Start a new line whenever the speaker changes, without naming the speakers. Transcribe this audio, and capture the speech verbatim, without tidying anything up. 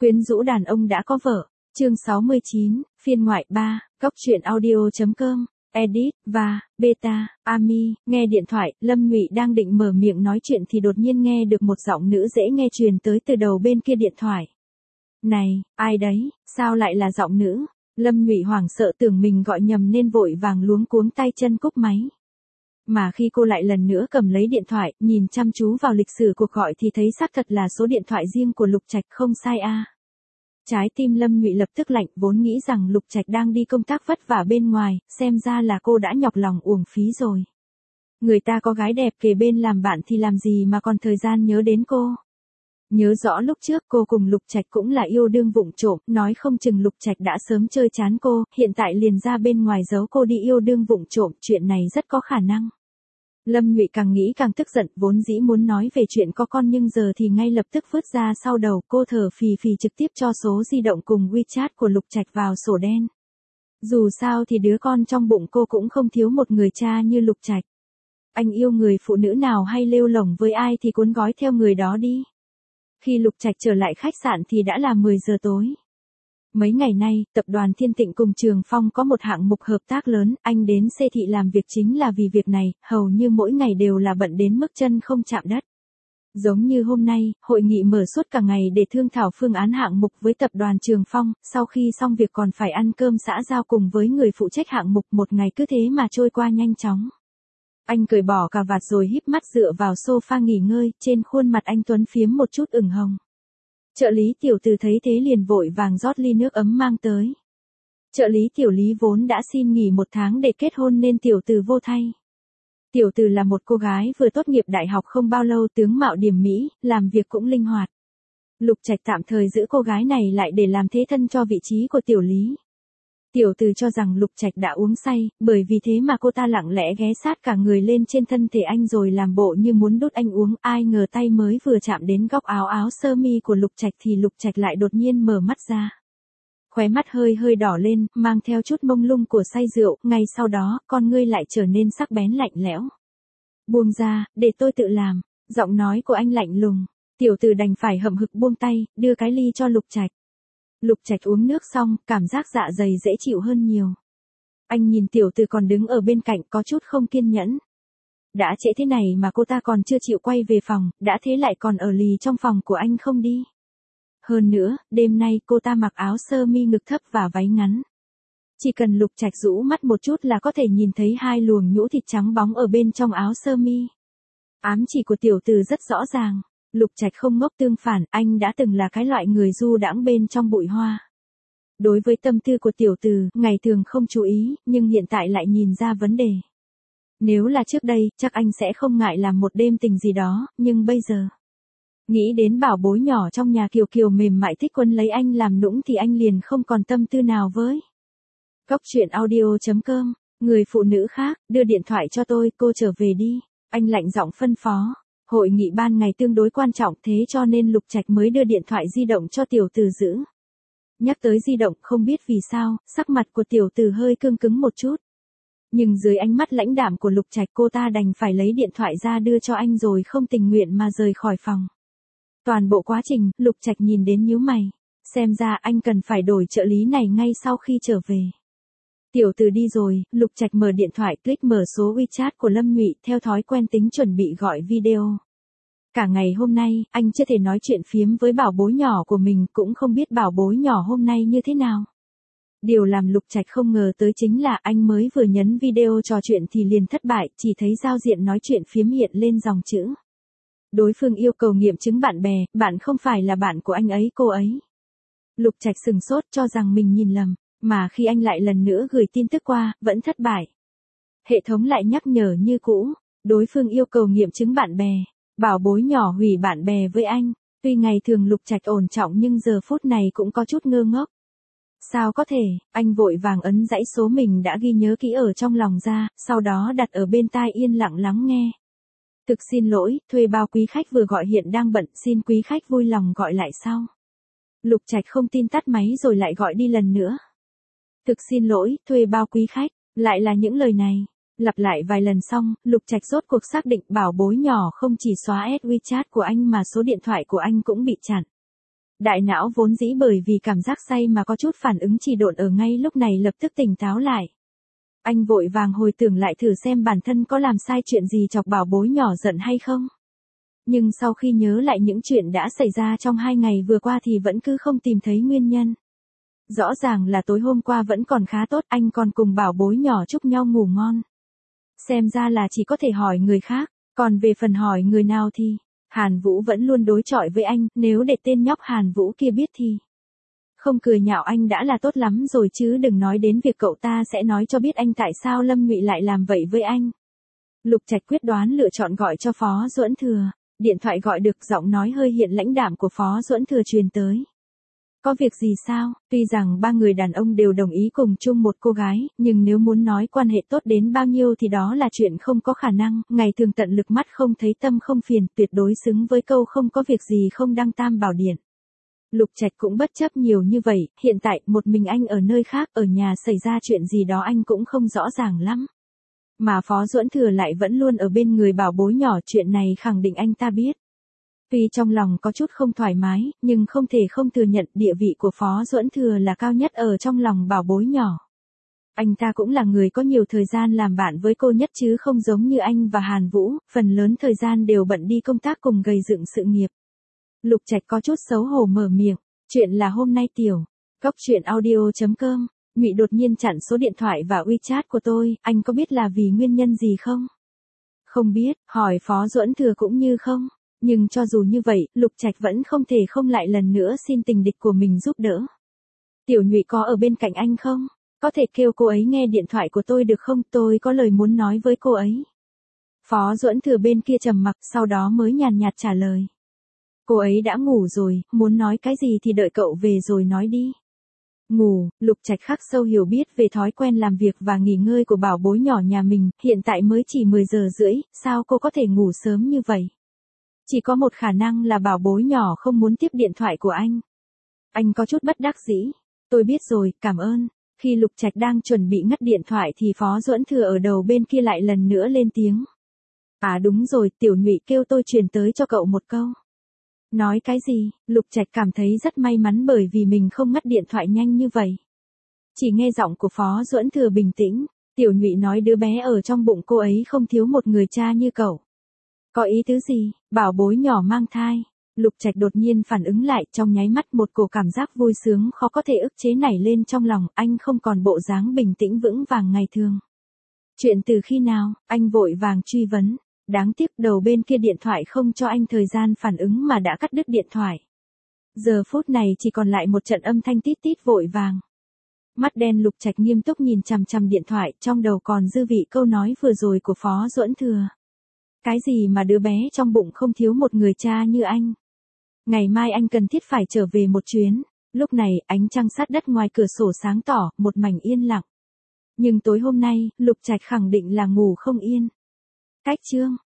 Quyến rũ đàn ông đã có vợ. Chương sáu mươi chín, phiên ngoại ba, góc truyện audio.com, edit, và, beta, Ami, nghe điện thoại, Lâm Nhụy đang định mở miệng nói chuyện thì đột nhiên nghe được một giọng nữ dễ nghe truyền tới từ đầu bên kia điện thoại. Này, ai đấy, sao lại là giọng nữ? Lâm Nhụy hoảng sợ tưởng mình gọi nhầm nên vội vàng luống cuống tay chân cúp máy. Mà khi cô lại lần nữa cầm lấy điện thoại, nhìn chăm chú vào lịch sử cuộc gọi thì thấy xác thật là số điện thoại riêng của Lục Trạch, không sai a. À. Trái tim Lâm Nhụy lập tức lạnh, vốn nghĩ rằng Lục Trạch đang đi công tác vất vả bên ngoài, xem ra là cô đã nhọc lòng uổng phí rồi. Người ta có gái đẹp kề bên làm bạn thì làm gì mà còn thời gian nhớ đến cô. Nhớ rõ lúc trước cô cùng Lục Trạch cũng là yêu đương vụng trộm, nói không chừng Lục Trạch đã sớm chơi chán cô, hiện tại liền ra bên ngoài giấu cô đi yêu đương vụng trộm, chuyện này rất có khả năng. Lâm Nhụy càng nghĩ càng tức giận, vốn dĩ muốn nói về chuyện có con nhưng giờ thì ngay lập tức vứt ra sau đầu, cô thở phì phì trực tiếp cho số di động cùng WeChat của Lục Trạch vào sổ đen. Dù sao thì đứa con trong bụng cô cũng không thiếu một người cha như Lục Trạch. Anh yêu người phụ nữ nào hay lêu lổng với ai thì cuốn gói theo người đó đi. Khi Lục Trạch trở lại khách sạn thì đã là mười giờ tối. Mấy ngày nay, tập đoàn Thiên Tịnh cùng Trường Phong có một hạng mục hợp tác lớn, anh đến xê thị làm việc chính là vì việc này, hầu như mỗi ngày đều là bận đến mức chân không chạm đất. Giống như hôm nay, hội nghị mở suốt cả ngày để thương thảo phương án hạng mục với tập đoàn Trường Phong, sau khi xong việc còn phải ăn cơm xã giao cùng với người phụ trách hạng mục, một ngày cứ thế mà trôi qua nhanh chóng. Anh cởi bỏ cà vạt rồi híp mắt dựa vào sofa nghỉ ngơi, trên khuôn mặt anh tuấn phiếm một chút ửng hồng. Trợ lý tiểu từ thấy thế liền vội vàng rót ly nước ấm mang tới. Trợ lý tiểu lý vốn đã xin nghỉ một tháng để kết hôn nên tiểu từ vô thay. Tiểu từ là một cô gái vừa tốt nghiệp đại học không bao lâu, tướng mạo điểm mỹ, làm việc cũng linh hoạt. Lục Trạch tạm thời giữ cô gái này lại để làm thế thân cho vị trí của tiểu lý. Tiểu từ cho rằng Lục Trạch đã uống say, bởi vì thế mà cô ta lặng lẽ ghé sát cả người lên trên thân thể anh rồi làm bộ như muốn đút anh uống, ai ngờ tay mới vừa chạm đến góc áo áo sơ mi của Lục Trạch thì Lục Trạch lại đột nhiên mở mắt ra. Khóe mắt hơi hơi đỏ lên, mang theo chút mông lung của say rượu, ngay sau đó, con ngươi lại trở nên sắc bén lạnh lẽo. Buông ra, để tôi tự làm, giọng nói của anh lạnh lùng. Tiểu từ đành phải hậm hực buông tay, đưa cái ly cho Lục Trạch. Lục Trạch uống nước xong, cảm giác dạ dày dễ chịu hơn nhiều. Anh nhìn tiểu từ còn đứng ở bên cạnh có chút không kiên nhẫn. Đã trễ thế này mà cô ta còn chưa chịu quay về phòng, đã thế lại còn ở lì trong phòng của anh không đi. Hơn nữa, đêm nay cô ta mặc áo sơ mi ngực thấp và váy ngắn. Chỉ cần Lục Trạch rũ mắt một chút là có thể nhìn thấy hai luồng nhũ thịt trắng bóng ở bên trong áo sơ mi. Ám chỉ của tiểu từ rất rõ ràng. Lục Trạch không ngốc, tương phản, anh đã từng là cái loại người du đãng bên trong bụi hoa. Đối với tâm tư của tiểu từ, ngày thường không chú ý, nhưng hiện tại lại nhìn ra vấn đề. Nếu là trước đây, chắc anh sẽ không ngại làm một đêm tình gì đó, nhưng bây giờ. Nghĩ đến bảo bối nhỏ trong nhà Kiều Kiều mềm mại thích quấn lấy anh làm nũng thì anh liền không còn tâm tư nào với. Góc truyện audio.com, người phụ nữ khác, đưa điện thoại cho tôi, cô trở về đi. Anh lạnh giọng phân phó. Hội nghị ban ngày tương đối quan trọng, thế cho nên Lục Trạch mới đưa điện thoại di động cho tiểu từ giữ. Nhắc tới di động, không biết vì sao, sắc mặt của tiểu từ hơi cương cứng một chút. Nhưng dưới ánh mắt lãnh đạm của Lục Trạch, cô ta đành phải lấy điện thoại ra đưa cho anh rồi không tình nguyện mà rời khỏi phòng. Toàn bộ quá trình, Lục Trạch nhìn đến nhíu mày. Xem ra anh cần phải đổi trợ lý này ngay sau khi trở về. Tiểu từ đi rồi, Lục Trạch mở điện thoại, click mở số WeChat của Lâm Nhụy, theo thói quen tính chuẩn bị gọi video. Cả ngày hôm nay, anh chưa thể nói chuyện phiếm với bảo bối nhỏ của mình, cũng không biết bảo bối nhỏ hôm nay như thế nào. Điều làm Lục Trạch không ngờ tới chính là anh mới vừa nhấn video trò chuyện thì liền thất bại, chỉ thấy giao diện nói chuyện phiếm hiện lên dòng chữ. Đối phương yêu cầu nghiệm chứng bạn bè, bạn không phải là bạn của anh ấy cô ấy. Lục Trạch sừng sốt cho rằng mình nhìn lầm. Mà khi anh lại lần nữa gửi tin tức qua, vẫn thất bại. Hệ thống lại nhắc nhở như cũ, đối phương yêu cầu nghiệm chứng bạn bè, bảo bối nhỏ hủy bạn bè với anh. Tuy ngày thường Lục Trạch ổn trọng nhưng giờ phút này cũng có chút ngơ ngốc. Sao có thể, anh vội vàng ấn dãy số mình đã ghi nhớ kỹ ở trong lòng ra, sau đó đặt ở bên tai yên lặng lắng nghe. Thực xin lỗi, thuê bao quý khách vừa gọi hiện đang bận, xin quý khách vui lòng gọi lại sau. Lục Trạch không tin tắt máy rồi lại gọi đi lần nữa. Thực xin lỗi, thuê bao quý khách, lại là những lời này. Lặp lại vài lần xong, Lục Trạch rốt cuộc xác định bảo bối nhỏ không chỉ xóa add WeChat của anh mà số điện thoại của anh cũng bị chặn. Đại não vốn dĩ bởi vì cảm giác say mà có chút phản ứng trì độn ở ngay lúc này lập tức tỉnh táo lại. Anh vội vàng hồi tưởng lại thử xem bản thân có làm sai chuyện gì chọc bảo bối nhỏ giận hay không. Nhưng sau khi nhớ lại những chuyện đã xảy ra trong hai ngày vừa qua thì vẫn cứ không tìm thấy nguyên nhân. Rõ ràng là tối hôm qua vẫn còn khá tốt, anh còn cùng bảo bối nhỏ chúc nhau ngủ ngon. Xem ra là chỉ có thể hỏi người khác, còn về phần hỏi người nào thì, Hàn Vũ vẫn luôn đối chọi với anh, nếu để tên nhóc Hàn Vũ kia biết thì. Không cười nhạo anh đã là tốt lắm rồi chứ đừng nói đến việc cậu ta sẽ nói cho biết anh tại sao Lâm Ngụy lại làm vậy với anh. Lục Trạch quyết đoán lựa chọn gọi cho Phó Duẫn Thừa, điện thoại gọi được giọng nói hơi hiện lãnh đạm của Phó Duẫn Thừa truyền tới. Có việc gì sao? Tuy rằng ba người đàn ông đều đồng ý cùng chung một cô gái, nhưng nếu muốn nói quan hệ tốt đến bao nhiêu thì đó là chuyện không có khả năng, ngày thường tận lực mắt không thấy tâm không phiền, tuyệt đối xứng với câu không có việc gì không đăng tam bảo điện. Lục Trạch cũng bất chấp nhiều như vậy, hiện tại một mình anh ở nơi khác, ở nhà xảy ra chuyện gì đó anh cũng không rõ ràng lắm. Mà Phó Duẫn Thừa lại vẫn luôn ở bên người bảo bối nhỏ, chuyện này khẳng định anh ta biết. Tuy trong lòng có chút không thoải mái, nhưng không thể không thừa nhận địa vị của Phó Duẫn Thừa là cao nhất ở trong lòng bảo bối nhỏ. Anh ta cũng là người có nhiều thời gian làm bạn với cô nhất chứ không giống như anh và Hàn Vũ, phần lớn thời gian đều bận đi công tác cùng gầy dựng sự nghiệp. Lục Trạch có chút xấu hổ mở miệng, chuyện là hôm nay tiểu, góc chuyện audio chấm com, Ngụy đột nhiên chặn số điện thoại và WeChat của tôi, anh có biết là vì nguyên nhân gì không? Không biết, hỏi Phó Duẫn Thừa cũng như không. Nhưng cho dù như vậy, Lục Trạch vẫn không thể không lại lần nữa xin tình địch của mình giúp đỡ. Tiểu Nhụy có ở bên cạnh anh không? Có thể kêu cô ấy nghe điện thoại của tôi được không? Tôi có lời muốn nói với cô ấy. Phó Duẫn Thừa bên kia trầm mặc, sau đó mới nhàn nhạt trả lời. Cô ấy đã ngủ rồi, muốn nói cái gì thì đợi cậu về rồi nói đi. Ngủ, Lục Trạch khắc sâu hiểu biết về thói quen làm việc và nghỉ ngơi của bảo bối nhỏ nhà mình, hiện tại mới chỉ mười giờ rưỡi, sao cô có thể ngủ sớm như vậy? Chỉ có một khả năng là bảo bối nhỏ không muốn tiếp điện thoại của anh. Anh có chút bất đắc dĩ. Tôi biết rồi, cảm ơn. Khi Lục Trạch đang chuẩn bị ngắt điện thoại thì Phó Duẫn Thừa ở đầu bên kia lại lần nữa lên tiếng. À đúng rồi, Tiểu Nhụy kêu tôi truyền tới cho cậu một câu. Nói cái gì? Lục Trạch cảm thấy rất may mắn bởi vì mình không ngắt điện thoại nhanh như vậy. Chỉ nghe giọng của Phó Duẫn Thừa bình tĩnh, Tiểu Nhụy nói đứa bé ở trong bụng cô ấy không thiếu một người cha như cậu. Có ý tứ gì? Bảo bối nhỏ mang thai. Lục Trạch đột nhiên phản ứng lại, trong nháy mắt một cổ cảm giác vui sướng khó có thể ức chế nảy lên trong lòng, anh không còn bộ dáng bình tĩnh vững vàng ngày thường. Chuyện từ khi nào? Anh vội vàng truy vấn. Đáng tiếc đầu bên kia điện thoại không cho anh thời gian phản ứng mà đã cắt đứt điện thoại. Giờ phút này chỉ còn lại một trận âm thanh tít tít vội vàng. Mắt đen Lục Trạch nghiêm túc nhìn chằm chằm điện thoại, trong đầu còn dư vị câu nói vừa rồi của Phó Duẫn Thừa. Cái gì mà đứa bé trong bụng không thiếu một người cha như anh? Ngày mai anh cần thiết phải trở về một chuyến. Lúc này, ánh trăng sát đất ngoài cửa sổ sáng tỏ, một mảnh yên lặng. Nhưng tối hôm nay, Lục Trạch khẳng định là ngủ không yên. Cách chương